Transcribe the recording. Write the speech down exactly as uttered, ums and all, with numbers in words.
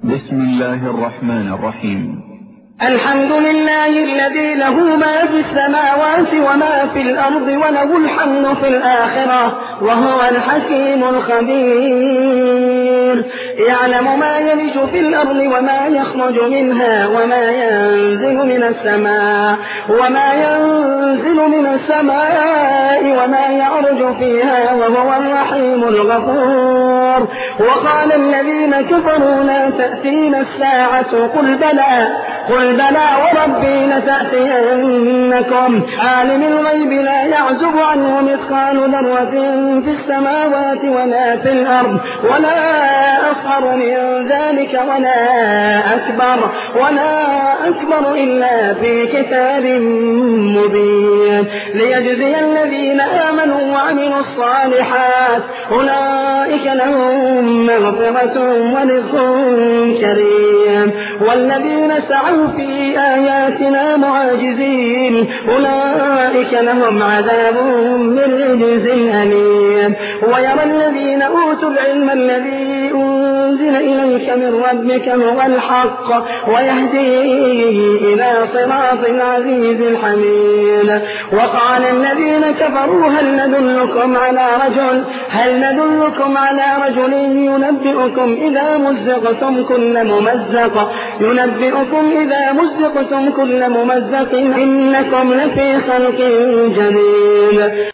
بسم الله الرحمن الرحيم. الحمد لله الذي له ما في السماوات وما في الأرض وله الحمد في الآخرة وهو الحكيم الخبير. يعلم ما يلج في الأرض وما يخرج منها وما ينزل من السماء وما ينزل من السماء وما يعرج فيها وهو الرحيم الغفور. وقال الذين كفروا لا تأتينا الساعة قل بلى قل بلى وربي لتأتينكم عالم الغيب لا يعزب عنه مثقال ذرة في السماوات ولا في الأرض ولا أصغر من ذلك ولا أكبر ولا أكبر إلا في كتاب مبين ليجزي الذين آمنوا وعملوا الصالحات أولئك لهم مغفرة ورزق كريم. والذين سعوا في آياتنا معاجزين أولئك لهم عذاب من رجز أليم. ويرى الذين أوتوا العلم الذي أنزل إليك من ربك هو الحق ويهدي إلى صراط العزيز الحميد. وقال الذين كفروا هل ندلكم على رجل هل ندلكم على رجل ينبئكم إذا مزقتم كل ممزق ينبئكم إذا مزقتم كل ممزق إنكم لفي خلق جديد.